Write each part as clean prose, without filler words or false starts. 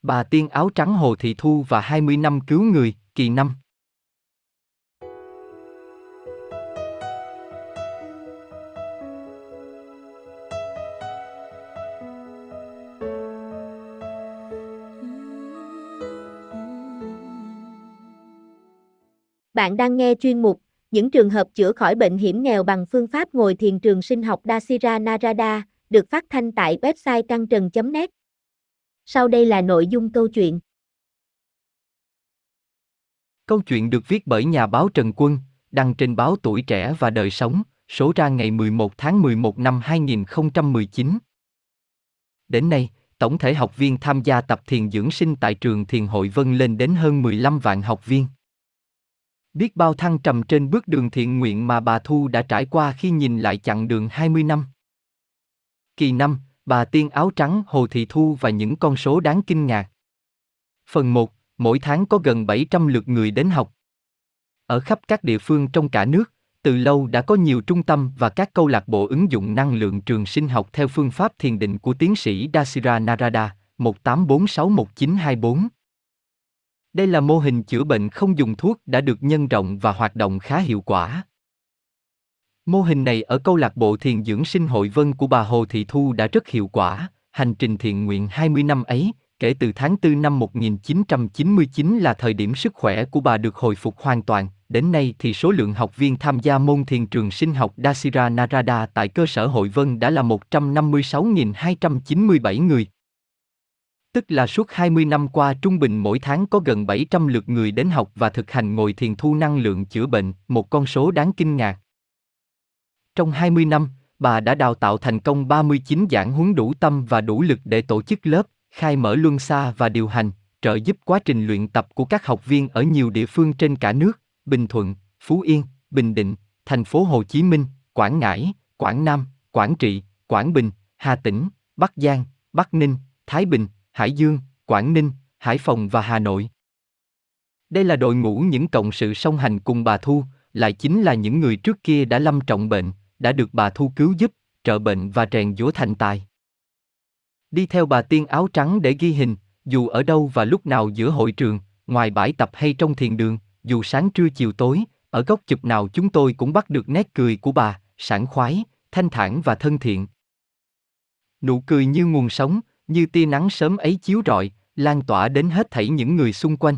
Bà tiên áo trắng Hồ Thị Thu và 20 năm cứu người, kỳ 5. Bạn đang nghe chuyên mục Những trường hợp chữa khỏi bệnh hiểm nghèo bằng phương pháp ngồi thiền trường sinh học Dasira Narada, được phát thanh tại website cangtrần.net. Sau đây là nội dung câu chuyện. Câu chuyện được viết bởi nhà báo Trần Quân, đăng trên báo Tuổi Trẻ và Đời Sống, số ra ngày 11 tháng 11 năm 2019. Đến nay, tổng thể học viên tham gia tập thiền dưỡng sinh tại trường Thiền Hội Vân lên đến hơn 15 vạn học viên. Biết bao thăng trầm trên bước đường thiện nguyện mà bà Thu đã trải qua khi nhìn lại chặng đường 20 năm. Kỳ 5, bà tiên áo trắng Hồ Thị Thu và những con số đáng kinh ngạc. Phần 1, mỗi tháng có gần 700 lượt người đến học. Ở khắp các địa phương trong cả nước, từ lâu đã có nhiều trung tâm và các câu lạc bộ ứng dụng năng lượng trường sinh học theo phương pháp thiền định của tiến sĩ Dasira Narada, 18461924. Đây là mô hình chữa bệnh không dùng thuốc đã được nhân rộng và hoạt động khá hiệu quả. Mô hình này ở câu lạc bộ thiền dưỡng sinh Hội Vân của bà Hồ Thị Thu đã rất hiệu quả. Hành trình thiện nguyện 20 năm ấy, kể từ tháng 4 năm 1999 là thời điểm sức khỏe của bà được hồi phục hoàn toàn. Đến nay thì số lượng học viên tham gia môn thiền trường sinh học Dasira Narada tại cơ sở Hội Vân đã là 156.297 người. Tức là suốt 20 năm qua trung bình mỗi tháng có gần 700 lượt người đến học và thực hành ngồi thiền thu năng lượng chữa bệnh, một con số đáng kinh ngạc. Trong 20 năm, bà đã đào tạo thành công 39 giảng huấn đủ tâm và đủ lực để tổ chức lớp, khai mở luân xa và điều hành, trợ giúp quá trình luyện tập của các học viên ở nhiều địa phương trên cả nước, Bình Thuận, Phú Yên, Bình Định, thành phố Hồ Chí Minh, Quảng Ngãi, Quảng Nam, Quảng Trị, Quảng Bình, Hà Tĩnh, Bắc Giang, Bắc Ninh, Thái Bình, Hải Dương, Quảng Ninh, Hải Phòng và Hà Nội. Đây là đội ngũ những cộng sự song hành cùng bà Thu, lại chính là những người trước kia đã lâm trọng bệnh, đã được bà Thu cứu giúp, trợ bệnh và rèn giũa thành tài. Đi theo bà tiên áo trắng để ghi hình, dù ở đâu và lúc nào giữa hội trường, ngoài bãi tập hay trong thiền đường, dù sáng trưa chiều tối, ở góc chụp nào chúng tôi cũng bắt được nét cười của bà, sảng khoái, thanh thản và thân thiện. Nụ cười như nguồn sống, như tia nắng sớm ấy chiếu rọi, lan tỏa đến hết thảy những người xung quanh.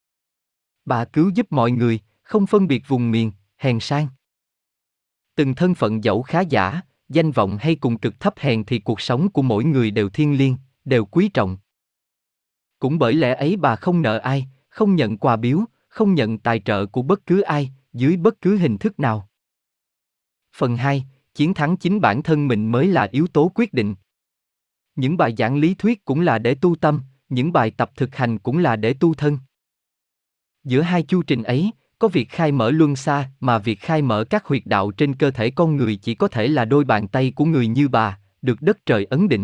Bà cứu giúp mọi người, không phân biệt vùng miền, hèn sang. Từng thân phận dẫu khá giả, danh vọng hay cùng cực thấp hèn thì cuộc sống của mỗi người đều thiêng liêng, đều quý trọng. Cũng bởi lẽ ấy bà không nợ ai, không nhận quà biếu, không nhận tài trợ của bất cứ ai, dưới bất cứ hình thức nào. Phần 2, chiến thắng chính bản thân mình mới là yếu tố quyết định. Những bài giảng lý thuyết cũng là để tu tâm, những bài tập thực hành cũng là để tu thân. Giữa hai chu trình ấy, có việc khai mở luân xa mà việc khai mở các huyệt đạo trên cơ thể con người chỉ có thể là đôi bàn tay của người như bà, được đất trời ấn định.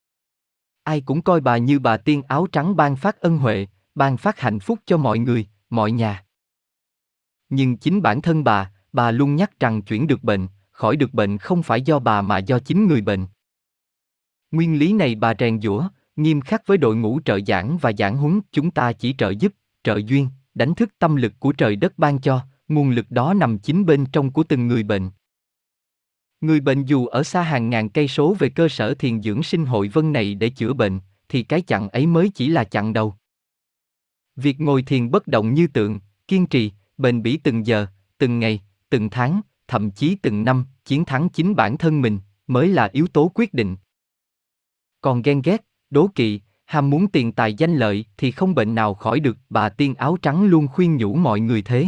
Ai cũng coi bà như bà tiên áo trắng ban phát ân huệ, ban phát hạnh phúc cho mọi người, mọi nhà. Nhưng chính bản thân bà luôn nhắc rằng chuyển được bệnh, khỏi được bệnh không phải do bà mà do chính người bệnh. Nguyên lý này bà rèn giũa, nghiêm khắc với đội ngũ trợ giảng và giảng huấn, chúng ta chỉ trợ giúp, trợ duyên, đánh thức tâm lực của trời đất ban cho, nguồn lực đó nằm chính bên trong của từng người bệnh. Người bệnh dù ở xa hàng ngàn cây số về cơ sở thiền dưỡng sinh Hội Vân này để chữa bệnh, thì cái chặng ấy mới chỉ là chặng đầu. Việc ngồi thiền bất động như tượng, kiên trì, bền bỉ từng giờ, từng ngày, từng tháng, thậm chí từng năm, chiến thắng chính bản thân mình, mới là yếu tố quyết định. Còn ghen ghét, đố kỵ, ham muốn tiền tài danh lợi thì không bệnh nào khỏi được, bà tiên áo trắng luôn khuyên nhủ mọi người thế.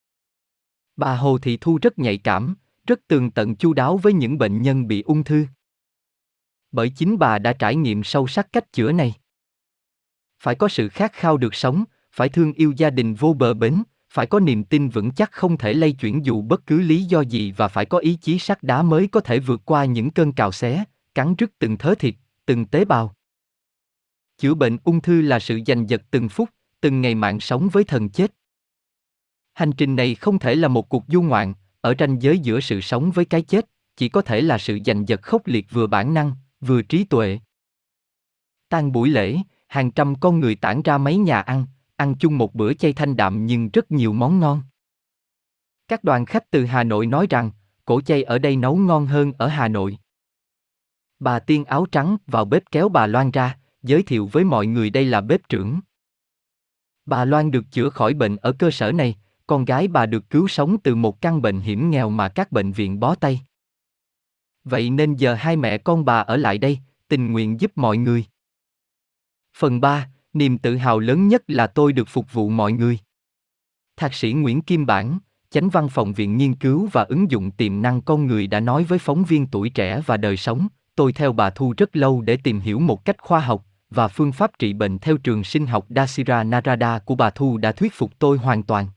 Bà Hồ Thị Thu rất nhạy cảm, rất tường tận chu đáo với những bệnh nhân bị ung thư. Bởi chính bà đã trải nghiệm sâu sắc cách chữa này. Phải có sự khát khao được sống, phải thương yêu gia đình vô bờ bến, phải có niềm tin vững chắc không thể lay chuyển dù bất cứ lý do gì và phải có ý chí sắt đá mới có thể vượt qua những cơn cào xé, cắn rứt từng thớ thịt, từng tế bào. Chữa bệnh ung thư là sự giành giật từng phút, từng ngày mạng sống với thần chết. Hành trình này không thể là một cuộc du ngoạn, ở ranh giới giữa sự sống với cái chết, chỉ có thể là sự giành giật khốc liệt vừa bản năng, vừa trí tuệ. Tan buổi lễ, hàng trăm con người tản ra mấy nhà ăn chung một bữa chay thanh đạm nhưng rất nhiều món ngon. Các đoàn khách từ Hà Nội nói rằng, cổ chay ở đây nấu ngon hơn ở Hà Nội. Bà tiên áo trắng vào bếp kéo bà Loan ra, giới thiệu với mọi người đây là bếp trưởng. Bà Loan được chữa khỏi bệnh ở cơ sở này, con gái bà được cứu sống từ một căn bệnh hiểm nghèo mà các bệnh viện bó tay. Vậy nên giờ hai mẹ con bà ở lại đây, tình nguyện giúp mọi người. Phần 3, niềm tự hào lớn nhất là tôi được phục vụ mọi người. Thạc sĩ Nguyễn Kim Bản, Chánh Văn phòng Viện Nghiên cứu và Ứng dụng Tiềm năng Con người đã nói với phóng viên Tuổi Trẻ và Đời Sống, tôi theo bà Thu rất lâu để tìm hiểu một cách khoa học, và phương pháp trị bệnh theo trường sinh học Dasira Narada của bà Thu đã thuyết phục tôi hoàn toàn.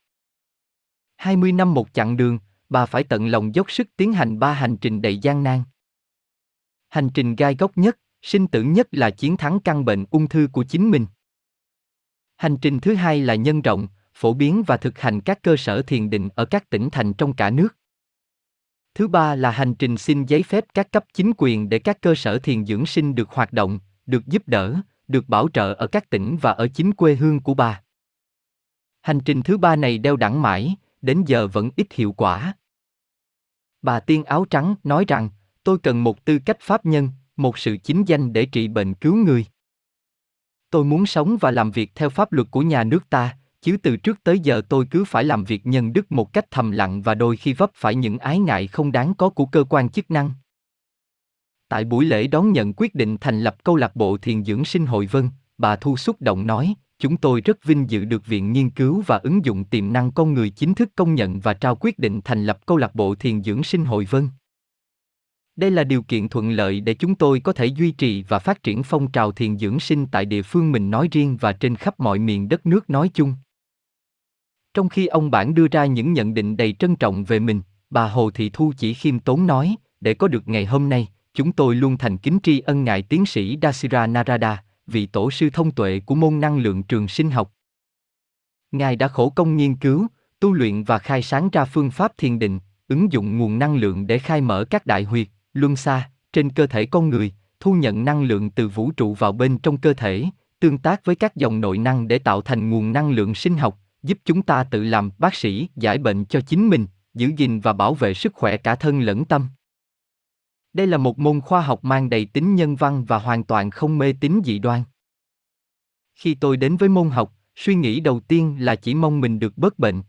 20 năm một chặng đường, bà phải tận lòng dốc sức tiến hành 3 hành trình đầy gian nan. Hành trình gai góc nhất, sinh tử nhất là chiến thắng căn bệnh ung thư của chính mình. Hành trình thứ hai là nhân rộng, phổ biến và thực hành các cơ sở thiền định ở các tỉnh thành trong cả nước. Thứ ba là hành trình xin giấy phép các cấp chính quyền để các cơ sở thiền dưỡng sinh được hoạt động, được giúp đỡ, được bảo trợ ở các tỉnh và ở chính quê hương của bà. Hành trình thứ ba này đeo đẳng mãi, đến giờ vẫn ít hiệu quả. Bà tiên áo trắng nói rằng, tôi cần một tư cách pháp nhân, một sự chính danh để trị bệnh cứu người. Tôi muốn sống và làm việc theo pháp luật của nhà nước ta, chứ từ trước tới giờ tôi cứ phải làm việc nhân đức một cách thầm lặng và đôi khi vấp phải những ái ngại không đáng có của cơ quan chức năng. Tại buổi lễ đón nhận quyết định thành lập câu lạc bộ thiền dưỡng sinh Hội Vân, bà Thu xúc động nói, chúng tôi rất vinh dự được Viện Nghiên cứu và Ứng dụng Tiềm năng Con người chính thức công nhận và trao quyết định thành lập câu lạc bộ thiền dưỡng sinh Hội Vân. Đây là điều kiện thuận lợi để chúng tôi có thể duy trì và phát triển phong trào thiền dưỡng sinh tại địa phương mình nói riêng và trên khắp mọi miền đất nước nói chung. Trong khi ông Bản đưa ra những nhận định đầy trân trọng về mình, bà Hồ Thị Thu chỉ khiêm tốn nói, để có được ngày hôm nay, chúng tôi luôn thành kính tri ân ngài tiến sĩ Dasira Narada, vị tổ sư thông tuệ của môn năng lượng trường sinh học. Ngài đã khổ công nghiên cứu, tu luyện và khai sáng ra phương pháp thiền định, ứng dụng nguồn năng lượng để khai mở các đại huyệt, luân xa, trên cơ thể con người, thu nhận năng lượng từ vũ trụ vào bên trong cơ thể, tương tác với các dòng nội năng để tạo thành nguồn năng lượng sinh học, giúp chúng ta tự làm bác sĩ, giải bệnh cho chính mình, giữ gìn và bảo vệ sức khỏe cả thân lẫn tâm. Đây là một môn khoa học mang đầy tính nhân văn và hoàn toàn không mê tín dị đoan. Khi tôi đến với môn học, suy nghĩ đầu tiên là chỉ mong mình được bớt bệnh.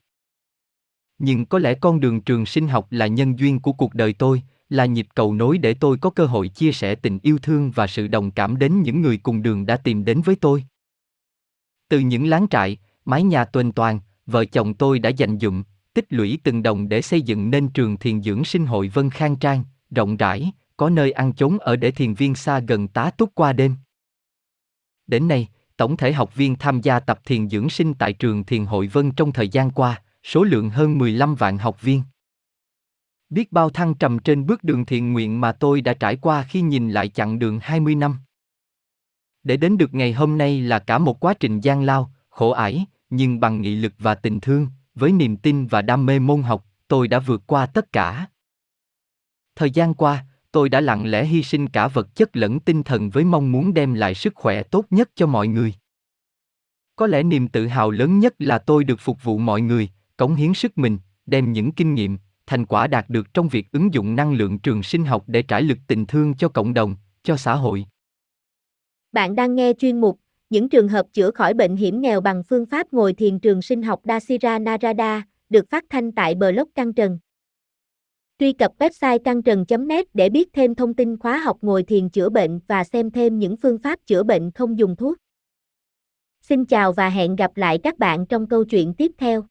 Nhưng có lẽ con đường trường sinh học là nhân duyên của cuộc đời tôi, là nhịp cầu nối để tôi có cơ hội chia sẻ tình yêu thương và sự đồng cảm đến những người cùng đường đã tìm đến với tôi. Từ những láng trại, mái nhà tuềnh toàng, vợ chồng tôi đã dành dụm, tích lũy từng đồng để xây dựng nên trường thiền dưỡng sinh Hội Vân khang trang, rộng rãi, có nơi ăn chốn ở để thiền viên xa gần tá túc qua đêm. Đến nay, tổng thể học viên tham gia tập thiền dưỡng sinh tại trường thiền Hội Vân trong thời gian qua, số lượng hơn 15 vạn học viên. Biết bao thăng trầm trên bước đường thiện nguyện mà tôi đã trải qua khi nhìn lại chặng đường 20 năm. Để đến được ngày hôm nay là cả một quá trình gian lao, khổ ải, nhưng bằng nghị lực và tình thương, với niềm tin và đam mê môn học, tôi đã vượt qua tất cả. Thời gian qua, tôi đã lặng lẽ hy sinh cả vật chất lẫn tinh thần với mong muốn đem lại sức khỏe tốt nhất cho mọi người. Có lẽ niềm tự hào lớn nhất là tôi được phục vụ mọi người, cống hiến sức mình, đem những kinh nghiệm, thành quả đạt được trong việc ứng dụng năng lượng trường sinh học để trải lực tình thương cho cộng đồng, cho xã hội. Bạn đang nghe chuyên mục Những trường hợp chữa khỏi bệnh hiểm nghèo bằng phương pháp ngồi thiền trường sinh học Dasira Narada, được phát thanh tại blog Căng Trần. Truy cập website cangtrần.net để biết thêm thông tin khóa học ngồi thiền chữa bệnh và xem thêm những phương pháp chữa bệnh không dùng thuốc. Xin chào và hẹn gặp lại các bạn trong câu chuyện tiếp theo.